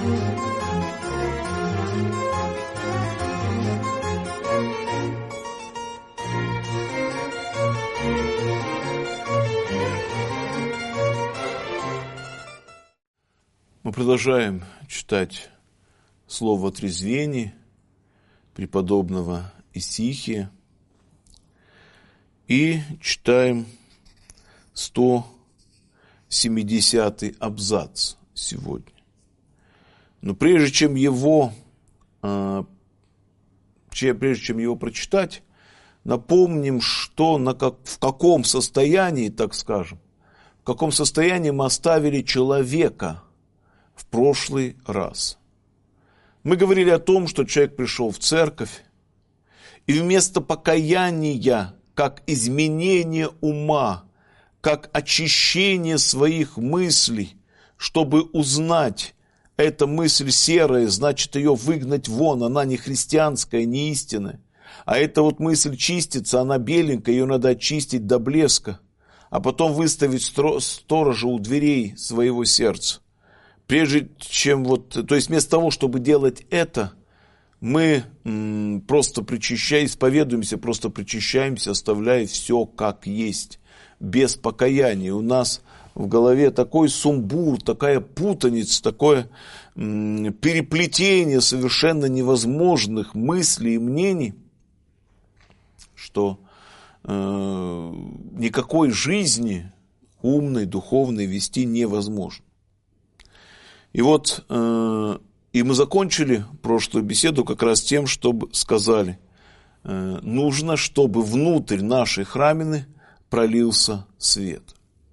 Мы продолжаем читать слово о трезвении преподобного Исихия и читаем 170-й абзац сегодня. Но прежде чем его прочитать, напомним, что в каком состоянии, так скажем, в каком состоянии мы оставили человека в прошлый раз. Мы говорили о том, что человек пришел в церковь, и вместо покаяния, как изменение ума, как очищение своих мыслей, чтобы узнать, эта мысль серая, значит ее выгнать вон, она не христианская, не истинная. А эта вот мысль чистится, она беленькая, ее надо очистить до блеска, а потом выставить сторожа у дверей своего сердца. Прежде чем то есть вместо того, чтобы делать это, мы просто исповедуемся, просто причащаемся, оставляя все как есть, без покаяния. У нас в голове такой сумбур, такая путаница, такое переплетение совершенно невозможных мыслей и мнений, что никакой жизни умной, духовной вести невозможно. И и мы закончили прошлую беседу как раз тем, чтобы сказали, нужно, чтобы внутрь нашей храмины пролился свет.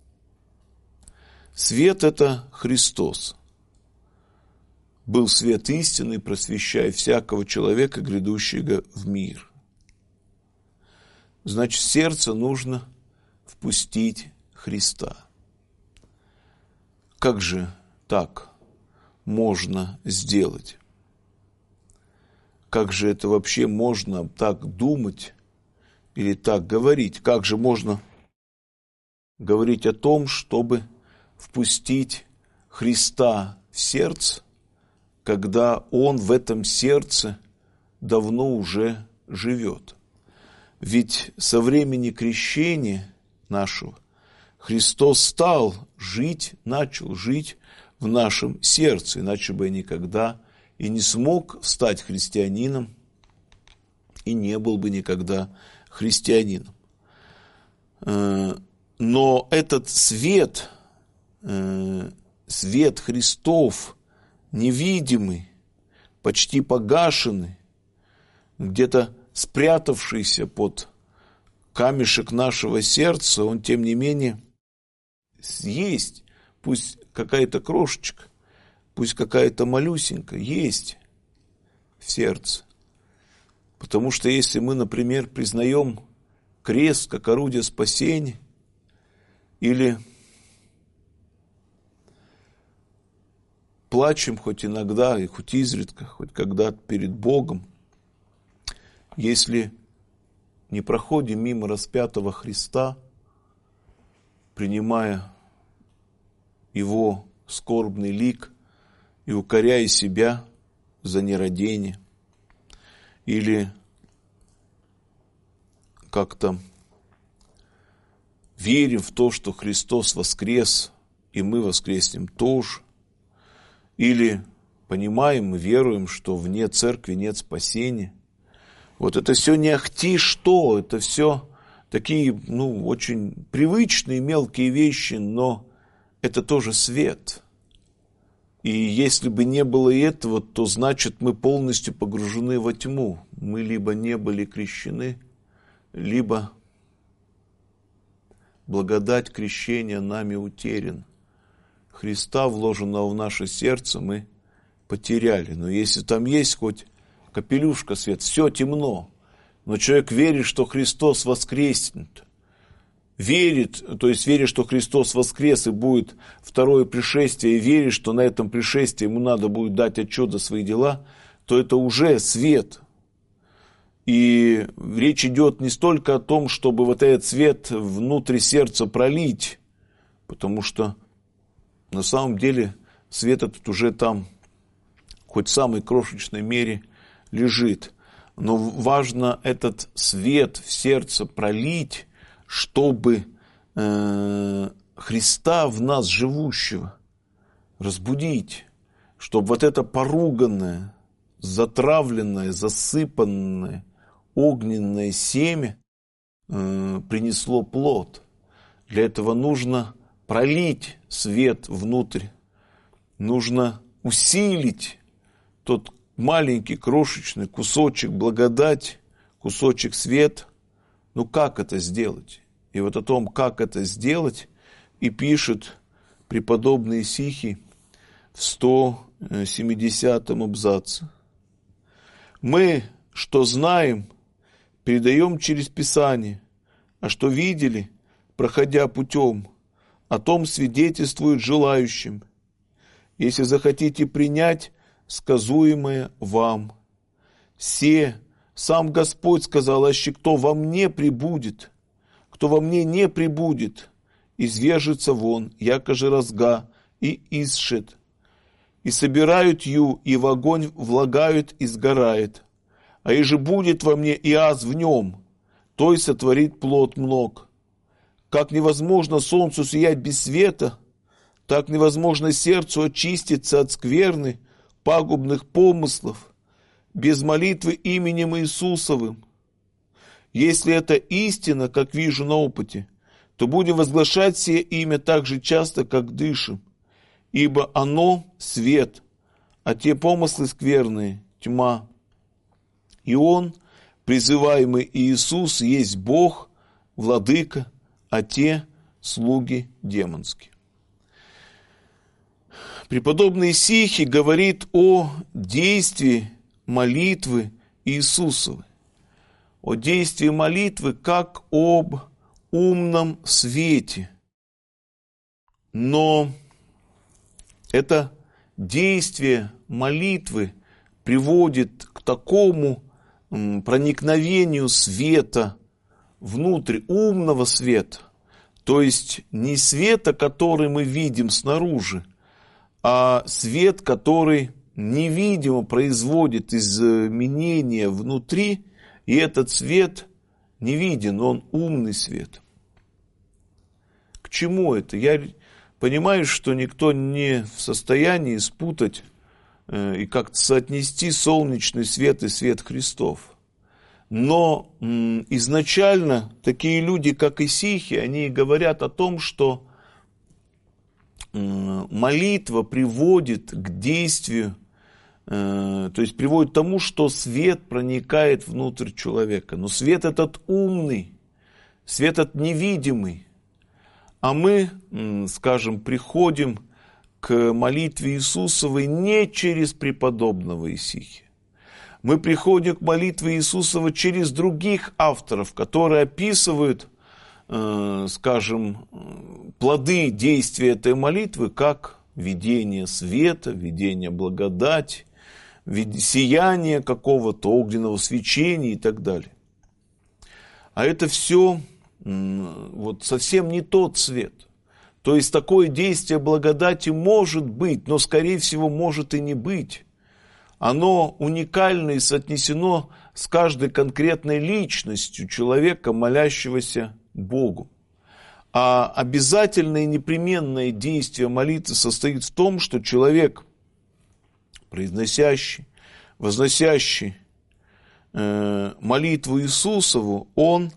Свет – это Христос. Был свет истины, просвещая всякого человека, грядущего в мир. Значит, в сердце нужно впустить Христа. Как же так можно сделать? Как же это вообще можно так думать или так говорить? Как же можно говорить о том, чтобы впустить Христа в сердце, когда Он в этом сердце давно уже живет? Ведь со времени крещения нашего Христос начал жить в нашем сердце, иначе бы я никогда и не смог стать христианином, и не был бы никогда христианином. Но этот свет Христов, невидимый, почти погашенный, где-то спрятавшийся под камешек нашего сердца, он, тем не менее, есть, пусть какая-то крошечка, пусть какая-то малюсенькая, есть в сердце. Потому что если мы, например, признаем крест как орудие спасения, или плачем хоть иногда, и хоть изредка, хоть когда-то перед Богом, если не проходим мимо распятого Христа, принимая Его скорбный лик и укоряя себя за нерадение, или как-то верим в то, что Христос воскрес, и мы воскреснем тоже, или понимаем и веруем, что вне церкви нет спасения. Вот это все не ахти что, это все такие, очень привычные мелкие вещи, но это тоже свет. И если бы не было этого, то значит мы полностью погружены во тьму. Мы либо не были крещены, либо благодать крещения нами утеряна. Христа, вложенного в наше сердце, мы потеряли. Но если там есть хоть капелюшка свет, все темно. Но человек верит, что Христос воскреснет. Верит, что Христос воскрес и будет второе пришествие, и верит, что на этом пришествии ему надо будет дать отчет за свои дела, то это уже свет. И речь идет не столько о том, чтобы вот этот свет внутрь сердца пролить, потому что на самом деле свет этот уже там хоть в самой крошечной мере, лежит. Но важно этот свет в сердце пролить, чтобы Христа в нас живущего разбудить, чтобы вот это поруганное, затравленное, засыпанное, огненное семя принесло плод. Для этого нужно пролить свет внутрь, нужно усилить тот маленький крошечный кусочек благодати, кусочек света. Ну как это сделать? И вот о том, как это сделать, и пишет преподобный Исихий в 170-м абзаце. Мы, что знаем, передаем через Писание, а что видели, проходя путем, о том свидетельствуют желающим. Если захотите принять сказуемое вам. Се, сам Господь сказал, аще кто во мне прибудет, кто во мне не прибудет, извержится вон, яко же разга, и исшет. И собирают ю, и в огонь влагают, и сгорает. А и же будет во мне и аз в нем, то и сотворит плод мног. Как невозможно солнцу сиять без света, так невозможно сердцу очиститься от скверны, пагубных помыслов, без молитвы именем Иисусовым. Если это истина, как вижу на опыте, то будем возглашать сие имя так же часто, как дышим, ибо оно – свет, а те помыслы скверные – тьма. И Он, призываемый Иисус, есть Бог, Владыка, а те – слуги демонские. Преподобный Исихий говорит о действии молитвы Иисусовой, о действии молитвы как об умном свете. Но это действие молитвы приводит к такому проникновению света внутрь, умного света, то есть не света, который мы видим снаружи, а свет, который невидимо производит изменения внутри, и этот свет не виден, он умный свет. К чему это? Я понимаю, что никто не в состоянии спутать и как-то соотнести солнечный свет и свет Христов. Но изначально такие люди, как Исихий, они говорят о том, что молитва приводит к действию, то есть приводит к тому, что свет проникает внутрь человека. Но свет этот умный, свет этот невидимый. А мы, скажем, приходим к молитве Иисусовой не через преподобного Исихия. Мы приходим к молитве Иисусова через других авторов, которые описывают, скажем, плоды действия этой молитвы, как видение света, видение благодати, сияние какого-то огненного свечения и так далее. А это все вот совсем не тот свет. То есть такое действие благодати может быть, но скорее всего может и не быть. Оно уникально и соотнесено с каждой конкретной личностью человека, молящегося Богу. А обязательное и непременное действие молитвы состоит в том, что человек, произносящий, возносящий молитву Иисусову, он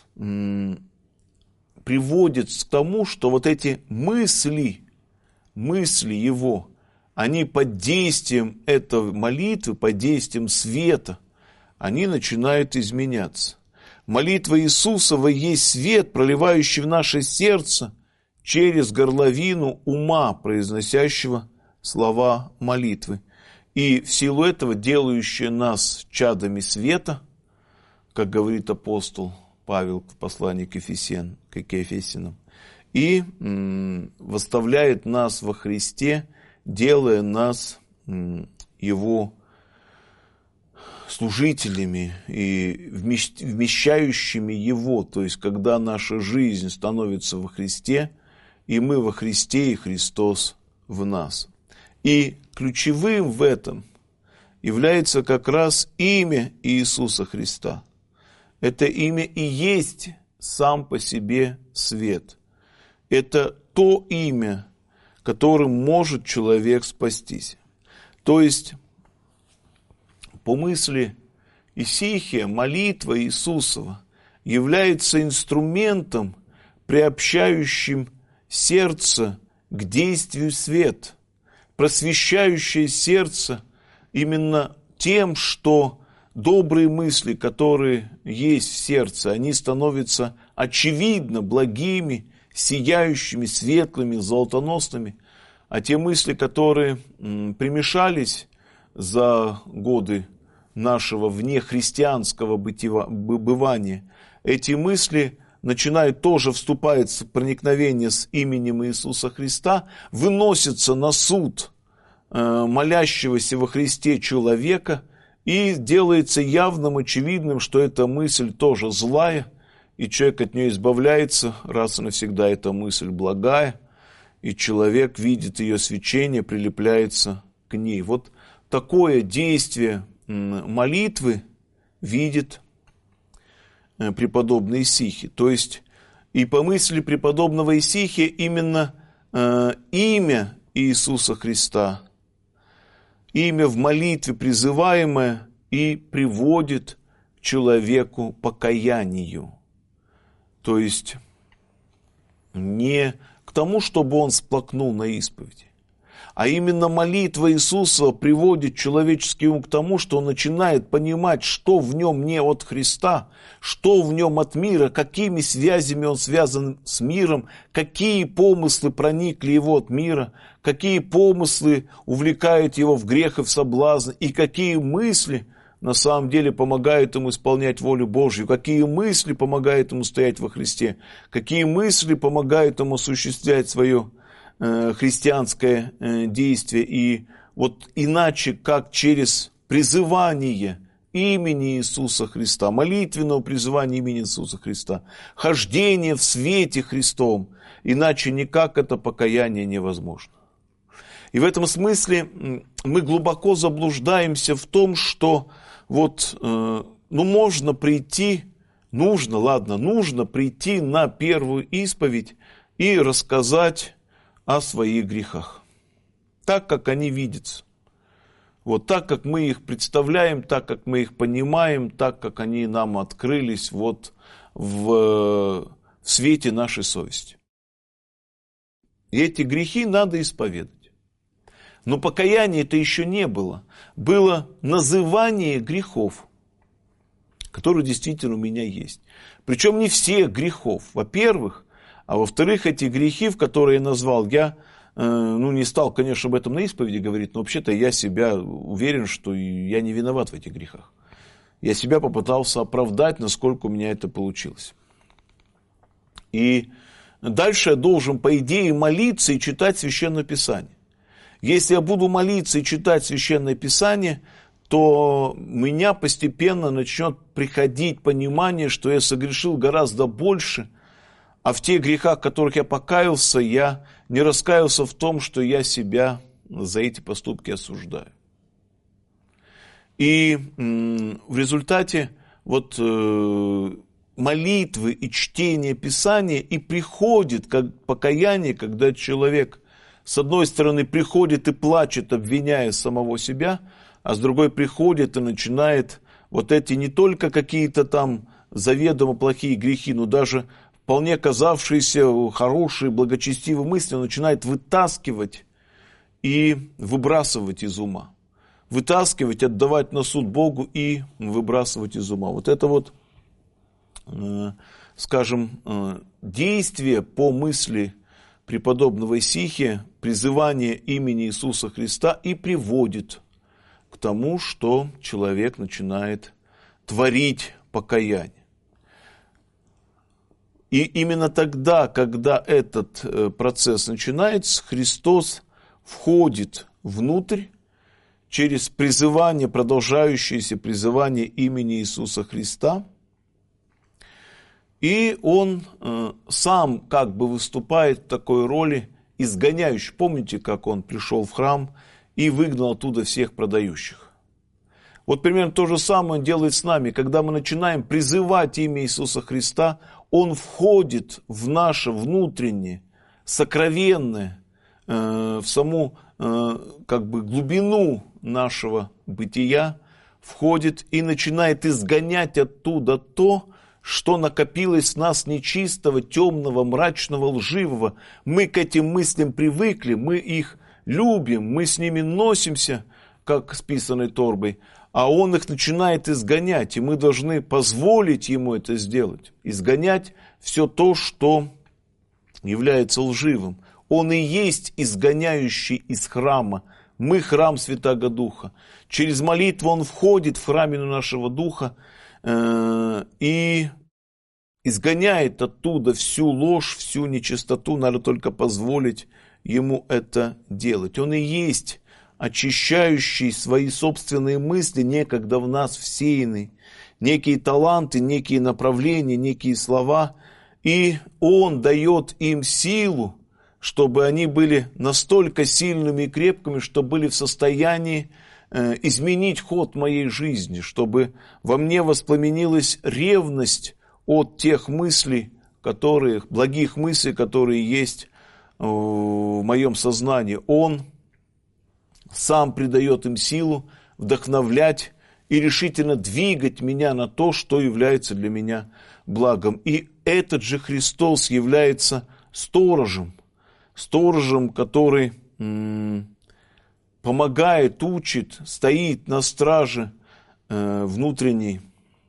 приводит к тому, что вот эти мысли его, они под действием этой молитвы, под действием света, они начинают изменяться. Молитва Иисусова есть свет, проливающий в наше сердце через горловину ума, произносящего слова молитвы. И в силу этого делающее нас чадами света, как говорит апостол Павел в послании к Ефесянам, и восставляет нас во Христе, делая нас Его служителями и вмещающими Его, то есть когда наша жизнь становится во Христе, и мы во Христе, и Христос в нас. И ключевым в этом является как раз имя Иисуса Христа. Это имя и есть сам по себе свет. Это то имя, которым может человек спастись. То есть, по мысли Исихия, молитва Иисусова является инструментом, приобщающим сердце к действию света, просвещающее сердце именно тем, что добрые мысли, которые есть в сердце, они становятся очевидно благими, сияющими, светлыми, золотоносными, а те мысли, которые примешались за годы нашего внехристианского бывания, эти мысли начинают тоже вступать в проникновение с именем Иисуса Христа, выносятся на суд молящегося во Христе человека, и делается явным, очевидным, что эта мысль тоже злая, и человек от нее избавляется, раз и навсегда эта мысль благая, и человек видит ее свечение, прилепляется к ней. Вот такое действие молитвы видит преподобный Исихий. То есть и по мысли преподобного Исихия именно имя Иисуса Христа, имя в молитве призываемое и приводит к человеку покаянию. То есть не к тому, чтобы он сплакнул на исповеди, а именно молитва Иисуса приводит человеческий ум к тому, что он начинает понимать, что в нем не от Христа, что в нем от мира, какими связями он связан с миром, какие помыслы проникли его от мира, какие помыслы увлекают его в грех и в соблазн, и какие мысли на самом деле помогают ему исполнять волю Божью, какие мысли помогают ему стоять во Христе, какие мысли помогают ему осуществлять свое христианское действие. И вот иначе, как через призывание имени Иисуса Христа, молитвенного призывания имени Иисуса Христа, хождение в свете Христовом, иначе никак это покаяние невозможно. И в этом смысле мы глубоко заблуждаемся в том, что вот, нужно прийти на первую исповедь и рассказать о своих грехах, так, как они видятся. Вот так, как мы их представляем, так, как мы их понимаем, так, как они нам открылись вот в свете нашей совести. И эти грехи надо исповедать. Но покаяния это еще не было. Было называние грехов, которые действительно у меня есть. Причем не всех грехов, во-первых, а во-вторых, эти грехи, в которые я назвал, я не стал, конечно, об этом на исповеди говорить, но вообще-то я себя уверен, что я не виноват в этих грехах. Я себя попытался оправдать, насколько у меня это получилось. И дальше я должен, по идее, молиться и читать Священное Писание. Если я буду молиться и читать Священное Писание, то у меня постепенно начнет приходить понимание, что я согрешил гораздо больше, а в тех грехах, в которых я покаялся, я не раскаялся в том, что я себя за эти поступки осуждаю. И в результате вот молитвы и чтения Писания и приходит как покаяние, когда человек с одной стороны приходит и плачет, обвиняя самого себя, а с другой приходит и начинает вот эти не только какие-то там заведомо плохие грехи, но даже вполне казавшиеся хорошие, благочестивые мысли, он начинает вытаскивать и выбрасывать из ума. Вытаскивать, отдавать на суд Богу и выбрасывать из ума. Вот это вот, скажем, действие по мысли преподобного Исихия, призывание имени Иисуса Христа и приводит к тому, что человек начинает творить покаяние. И именно тогда, когда этот процесс начинается, Христос входит внутрь через призывание, продолжающееся призывание имени Иисуса Христа, и он сам как бы выступает в такой роли изгоняющий. Помните, как он пришел в храм и выгнал оттуда всех продающих? Вот примерно то же самое Он делает с нами. Когда мы начинаем призывать имя Иисуса Христа, Он входит в наше внутреннее, сокровенное, в саму глубину нашего бытия, входит и начинает изгонять оттуда то, что накопилось в нас нечистого, темного, мрачного, лживого. Мы к этим мыслям привыкли, мы их любим, мы с ними носимся, как с писаной торбой, а Он их начинает изгонять, и мы должны позволить Ему это сделать. Изгонять все то, что является лживым. Он и есть изгоняющий из храма. Мы храм Святаго Духа. Через молитву Он входит в храмину нашего Духа и изгоняет оттуда всю ложь, всю нечистоту. Надо только позволить Ему это делать. Он и есть очищающий свои собственные мысли, некогда в нас всеянный, некие таланты, некие направления, некие слова. И Он дает им силу, чтобы они были настолько сильными и крепкими, что были в состоянии изменить ход моей жизни, чтобы во мне воспламенилась ревность от тех мыслей, благих мыслей, которые есть в моем сознании. Он сам придает им силу вдохновлять и решительно двигать меня на то, что является для меня благом. И этот же Христос является сторожем, который помогает, учит, стоит на страже внутреннего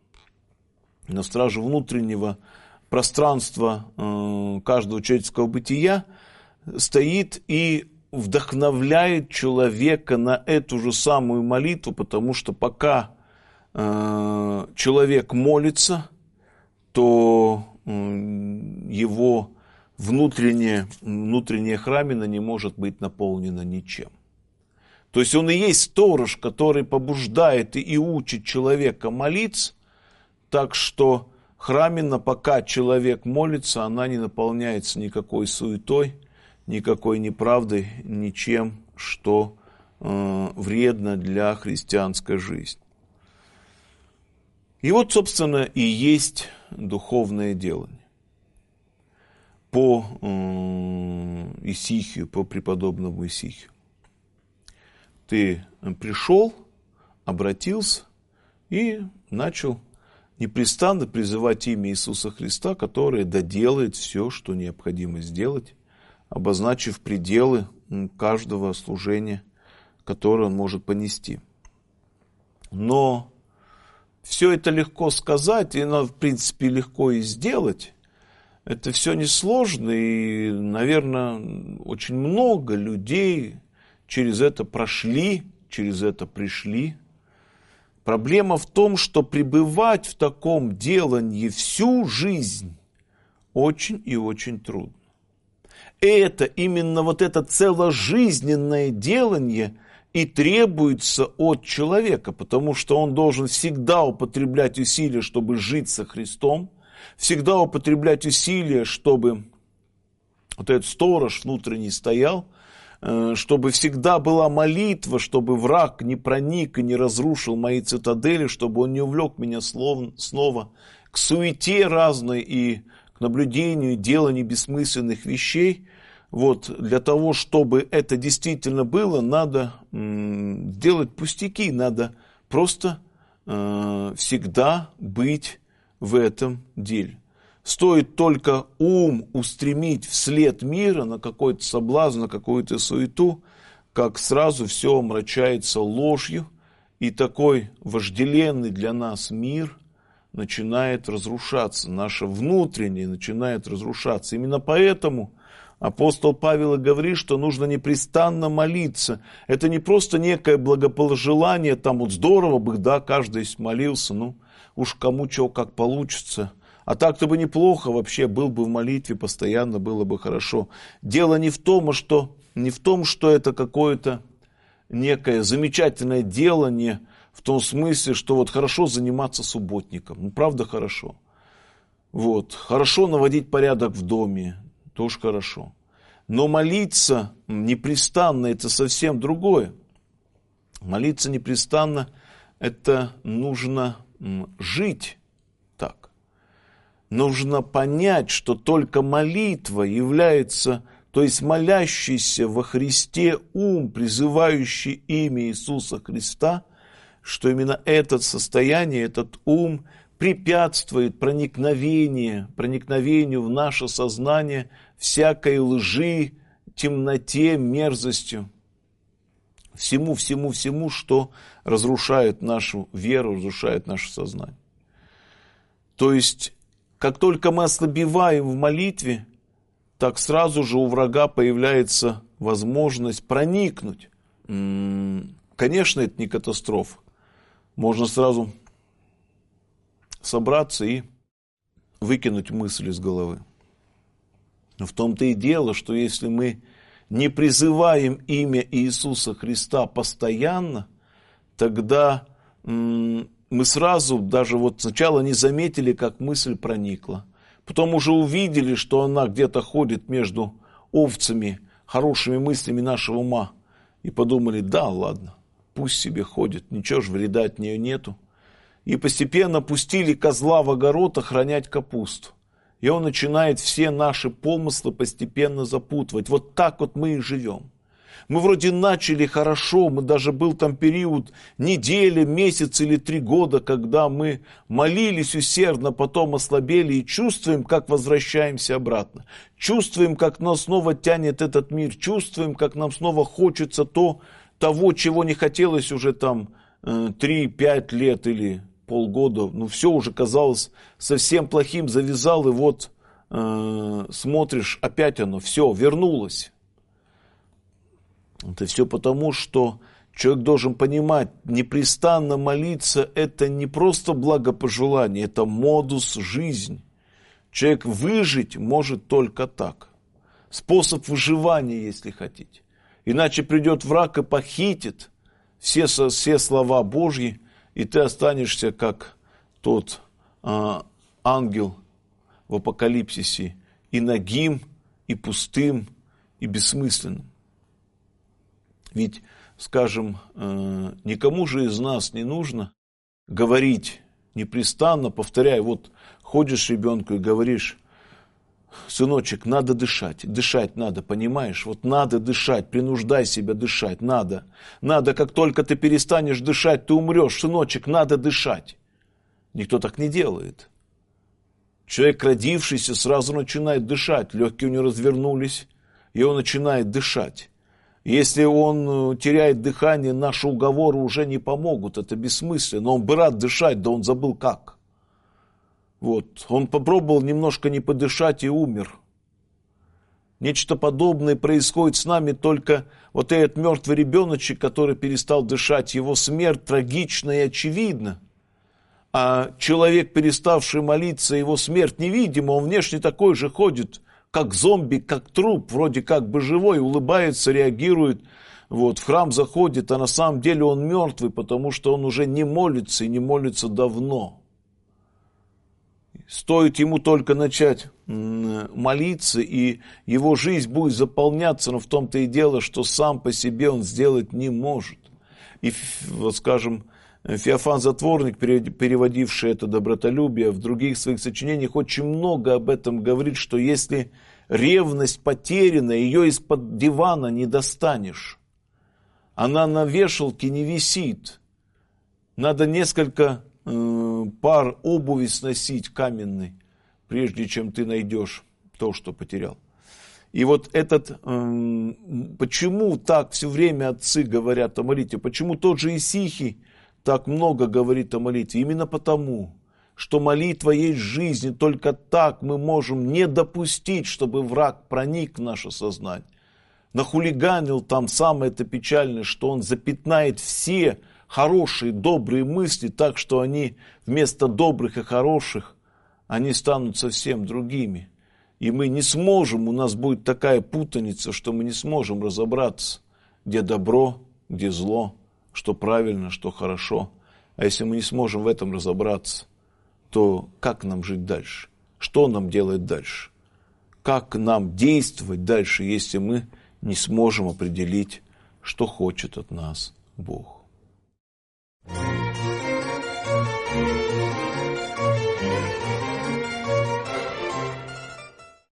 пространства каждого человеческого бытия, стоит и вдохновляет человека на эту же самую молитву, потому что пока человек молится, то его внутренняя храмина не может быть наполнена ничем. То есть он и есть сторож, который побуждает и учит человека молиться, так что храмина, пока человек молится, она не наполняется никакой суетой, никакой неправдой, ничем, что вредно для христианской жизни. И вот, собственно, и есть духовное делание. По Исихию, по преподобному Исихию. Ты пришел, обратился и начал непрестанно призывать имя Иисуса Христа, которое доделает все, что необходимо сделать, обозначив пределы каждого служения, которое он может понести. Но все это легко сказать, и, в принципе, легко и сделать. Это все несложно, и, наверное, очень много людей через это прошли, через это пришли. Проблема в том, что пребывать в таком делании всю жизнь очень и очень трудно. Это именно вот это целожизненное делание и требуется от человека, потому что он должен всегда употреблять усилия, чтобы жить со Христом, всегда употреблять усилия, чтобы вот этот сторож внутренний стоял, чтобы всегда была молитва, чтобы враг не проник и не разрушил мои цитадели, чтобы он не увлек меня снова к суете разной и к наблюдению и деланию бессмысленных вещей. Вот, для того, чтобы это действительно было, надо делать пустяки, надо просто всегда быть в этом деле. Стоит только ум устремить вслед мира на какой-то соблазн, на какую-то суету, как сразу все омрачается ложью, и такой вожделенный для нас мир начинает разрушаться, наше внутреннее начинает разрушаться. Именно поэтому апостол Павел и говорит, что нужно непрестанно молиться. Это не просто некое благоположелание, там вот здорово бы, да, каждый молился, ну уж кому чего как получится. А так-то бы неплохо вообще, был бы в молитве постоянно, было бы хорошо. Дело не в том, что это какое-то некое замечательное делание, в том смысле, что вот хорошо заниматься субботником. Ну, правда, хорошо. Вот. Хорошо наводить порядок в доме, тоже хорошо. Но молиться непрестанно – это совсем другое. Молиться непрестанно – это нужно жить так. Нужно понять, что только молитва является, то есть молящийся во Христе ум, призывающий имя Иисуса Христа, что именно это состояние, этот ум препятствует проникновению в наше сознание всякой лжи, темноте, мерзостью, всему, что разрушает нашу веру, разрушает наше сознание. То есть, как только мы ослабеваем в молитве, так сразу же у врага появляется возможность проникнуть. Конечно, это не катастрофа. Можно сразу собраться и выкинуть мысль из головы. Но в том-то и дело, что если мы не призываем имя Иисуса Христа постоянно, тогда мы сразу, даже вот сначала не заметили, как мысль проникла. Потом уже увидели, что она где-то ходит между овцами, хорошими мыслями нашего ума. И подумали, да, ладно, пусть себе ходит, ничего же вреда от нее нету. И постепенно пустили козла в огород охранять капусту. И он начинает все наши помыслы постепенно запутывать. Вот так вот мы и живем. Мы вроде начали хорошо, мы даже был там период неделя, месяц или 3 года, когда мы молились усердно, потом ослабели и чувствуем, как возвращаемся обратно. Чувствуем, как нас снова тянет этот мир, чувствуем, как нам снова хочется того, чего не хотелось уже там 3-5 лет или полгода. Ну все уже казалось совсем плохим, завязал, и вот смотришь, опять оно, все, вернулось. Это все потому, что человек должен понимать, непрестанно молиться – это не просто благопожелание, это модус жизни. Человек выжить может только так. Способ выживания, если хотите. Иначе придет враг и похитит все слова Божьи, и ты останешься как тот ангел в Апокалипсисе, и нагим, и пустым, и бессмысленным. Ведь, скажем, никому же из нас не нужно говорить непрестанно, повторяя, вот ходишь ребенку и говоришь, сыночек, надо дышать надо, понимаешь, вот надо дышать, принуждай себя дышать, надо, как только ты перестанешь дышать, ты умрешь, сыночек, надо дышать. Никто так не делает. Человек, родившийся, сразу начинает дышать, легкие у него развернулись, и он начинает дышать. Если он теряет дыхание, наши уговоры уже не помогут, это бессмысленно. Он бы рад дышать, да он забыл как. Вот. Он попробовал немножко не подышать и умер. Нечто подобное происходит с нами, только вот этот мертвый ребеночек, который перестал дышать, его смерть трагична и очевидна. А человек, переставший молиться, его смерть невидима, он внешне такой же ходит, как зомби, как труп, вроде как бы живой, улыбается, реагирует, вот, в храм заходит, а на самом деле он мертвый, потому что он уже не молится и не молится давно. Стоит ему только начать молиться, и его жизнь будет заполняться, но в том-то и дело, что сам по себе он сделать не может. И, вот скажем, Феофан Затворник, переводивший это добротолюбие, в других своих сочинениях очень много об этом говорит, что если ревность потеряна, ее из-под дивана не достанешь. Она на вешалке не висит. Надо несколько пар обуви сносить каменной, прежде чем ты найдешь то, что потерял. И вот почему так все время отцы говорят о молитве, почему тот же Исихий так много говорит о молитве? Именно потому, что молитва есть жизнь, и только так мы можем не допустить, чтобы враг проник в наше сознание. Нахулиганил там, самое это печальное, что он запятнает все хорошие, добрые мысли, так что они вместо добрых и хороших, они станут совсем другими. И мы не сможем, у нас будет такая путаница, что мы не сможем разобраться, где добро, где зло, что правильно, что хорошо. А если мы не сможем в этом разобраться, то как нам жить дальше? Что нам делать дальше? Как нам действовать дальше, если мы не сможем определить, что хочет от нас Бог?